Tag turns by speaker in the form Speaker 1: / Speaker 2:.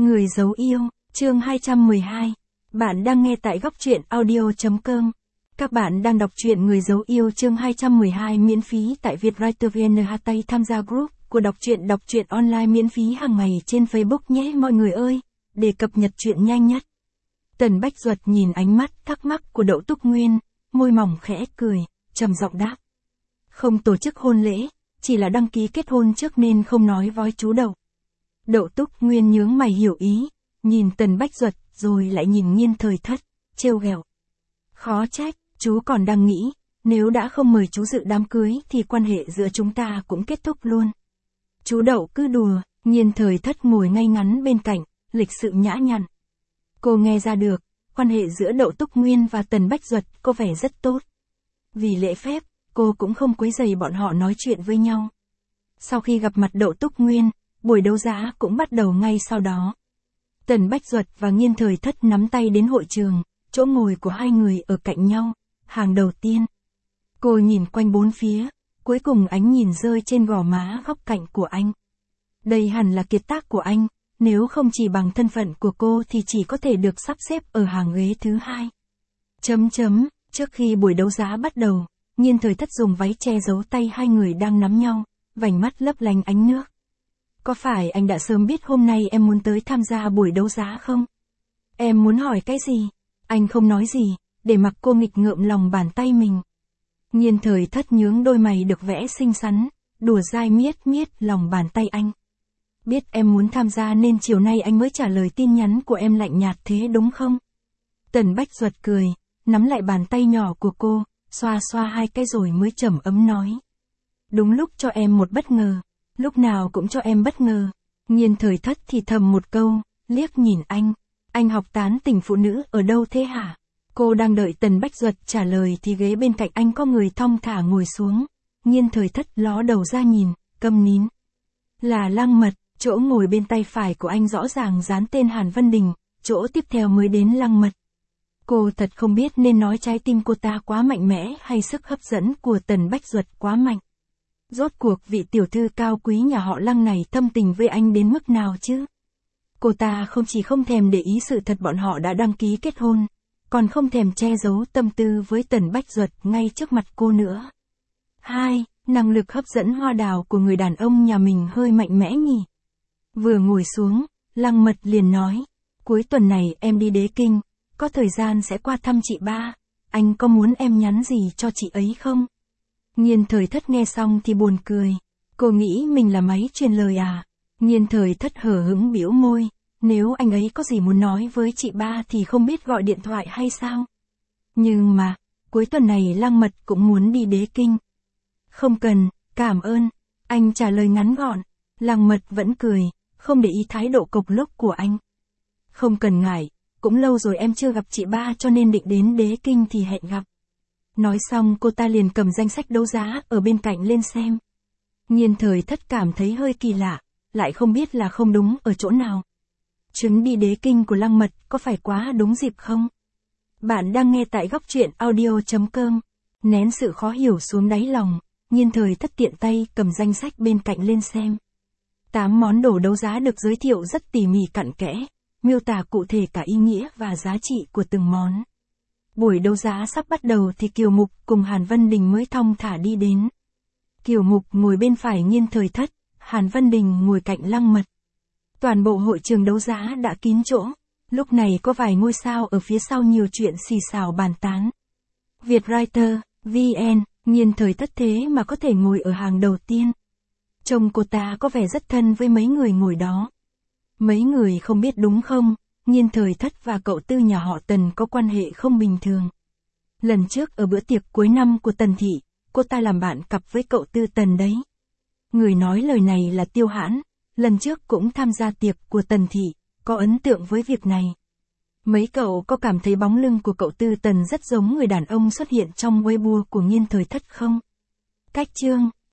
Speaker 1: Người giấu yêu, chương 212. Bạn đang nghe tại góc truyện audio.com. Các bạn đang đọc truyện Người giấu yêu chương 212 miễn phí tại Vietwriter VN. Tay tham gia group của đọc truyện online miễn phí hàng ngày trên Facebook nhé mọi người ơi, để cập nhật truyện nhanh nhất. Tần Bách Duật nhìn ánh mắt thắc mắc của Đậu Túc Nguyên, môi mỏng khẽ cười, trầm giọng đáp. Không tổ chức hôn lễ, chỉ là đăng ký kết hôn trước nên không nói với chú Đậu. Đậu Túc Nguyên nhướng mày hiểu ý, nhìn Tần Bách Duật rồi lại nhìn Nhiên Thời Thất, trêu ghẹo. Khó trách, chú còn đang nghĩ, nếu đã không mời chú dự đám cưới thì quan hệ giữa chúng ta cũng kết thúc luôn. Chú Đậu cứ đùa, Nhiên Thời Thất ngồi ngay ngắn bên cạnh, lịch sự nhã nhặn. Cô nghe ra được, quan hệ giữa Đậu Túc Nguyên và Tần Bách Duật có vẻ rất tốt. Vì lễ phép, cô cũng không quấy rầy bọn họ nói chuyện với nhau. Sau khi gặp mặt Đậu Túc Nguyên, buổi đấu giá cũng bắt đầu ngay sau đó. Tần Bách Duật và Nhiên Thời Thất nắm tay đến hội trường, chỗ ngồi của hai người ở cạnh nhau, hàng đầu tiên. Cô nhìn quanh bốn phía, cuối cùng ánh nhìn rơi trên gò má góc cạnh của anh. Đây hẳn là kiệt tác của anh, nếu không chỉ bằng thân phận của cô thì chỉ có thể được sắp xếp ở hàng ghế thứ hai. Trước khi buổi đấu giá bắt đầu, Nhiên Thời Thất dùng váy che giấu tay hai người đang nắm nhau, vành mắt lấp lánh ánh nước. Có phải anh đã sớm biết hôm nay em muốn tới tham gia buổi đấu giá không? Em muốn hỏi cái gì? Anh không nói gì, để mặc cô nghịch ngợm lòng bàn tay mình. Nhiên Thời Thất nhướng đôi mày được vẽ xinh xắn, đùa dai miết lòng bàn tay anh. Biết em muốn tham gia nên chiều nay anh mới trả lời tin nhắn của em lạnh nhạt thế đúng không? Tần Bách Duật cười, nắm lại bàn tay nhỏ của cô, xoa hai cái rồi mới trầm ấm nói. Đúng lúc cho em một bất ngờ. Lúc nào cũng cho em bất ngờ. Nhiên Thời Thất thì thầm một câu, liếc nhìn anh. Anh học tán tỉnh phụ nữ ở đâu thế hả? Cô đang đợi Tần Bách Duật trả lời thì ghế bên cạnh anh có người thong thả ngồi xuống. Nhiên Thời Thất ló đầu ra nhìn, câm nín. Là Lăng Mật, chỗ ngồi bên tay phải của anh rõ ràng dán tên Hàn Vân Đình, chỗ tiếp theo mới đến Lăng Mật. Cô thật không biết nên nói trái tim cô ta quá mạnh mẽ hay sức hấp dẫn của Tần Bách Duật quá mạnh. Rốt cuộc vị tiểu thư cao quý nhà họ Lăng này thâm tình với anh đến mức nào chứ? Cô ta không chỉ không thèm để ý sự thật bọn họ đã đăng ký kết hôn, còn không thèm che giấu tâm tư với Tần Bách Duật ngay trước mặt cô nữa. 2. Năng lực hấp dẫn hoa đào của người đàn ông nhà mình hơi mạnh mẽ nhỉ? Vừa ngồi xuống, Lăng Mật liền nói, cuối tuần này em đi Đế Kinh, có thời gian sẽ qua thăm chị ba, anh có muốn em nhắn gì cho chị ấy không? Nhiên Thời Thất nghe xong thì buồn cười. Cô nghĩ mình là máy truyền lời à? Nhiên Thời Thất hờ hững bĩu môi. Nếu anh ấy có gì muốn nói với chị ba thì không biết gọi điện thoại hay sao? Nhưng mà, cuối tuần này Lăng Mật cũng muốn đi Đế Kinh. Không cần, cảm ơn. Anh trả lời ngắn gọn. Lăng Mật vẫn cười, không để ý thái độ cộc lốc của anh. Không cần ngại, cũng lâu rồi em chưa gặp chị ba cho nên định đến Đế Kinh thì hẹn gặp. Nói xong cô ta liền cầm danh sách đấu giá ở bên cạnh lên xem. Nhiên Thời Thất cảm thấy hơi kỳ lạ, lại không biết là không đúng ở chỗ nào. Chuyến đi Đế Kinh của Lăng Mật có phải quá đúng dịp không? Bạn đang nghe tại góc truyện audio.com. Nén sự khó hiểu xuống đáy lòng, Nhiên Thời Thất tiện tay cầm danh sách bên cạnh lên xem. 8 món đồ đấu giá được giới thiệu rất tỉ mỉ cặn kẽ, miêu tả cụ thể cả ý nghĩa và giá trị của từng món. Buổi đấu giá sắp bắt đầu thì Kiều Mục cùng Hàn Vân Đình mới thong thả đi đến. Kiều Mục ngồi bên phải Nhiên Thời Thất, Hàn Vân Đình ngồi cạnh Lăng Mật. Toàn bộ hội trường đấu giá đã kín chỗ, lúc này có vài ngôi sao ở phía sau nhiều chuyện xì xào bàn tán. Vietwriter, VN, Nhiên Thời Thất thế mà có thể ngồi ở hàng đầu tiên. Trông cô ta có vẻ rất thân với mấy người ngồi đó. Mấy người không biết đúng không? Nhiên Thời Thất và cậu Tư nhà họ Tần có quan hệ không bình thường. Lần trước ở bữa tiệc cuối năm của Tần Thị, cô ta làm bạn cặp với cậu Tư Tần đấy. Người nói lời này là Tiêu Hãn, lần trước cũng tham gia tiệc của Tần Thị, có ấn tượng với việc này. Mấy cậu có cảm thấy bóng lưng của cậu Tư Tần rất giống người đàn ông xuất hiện trong Weibo của Nhiên Thời Thất không? Cách chương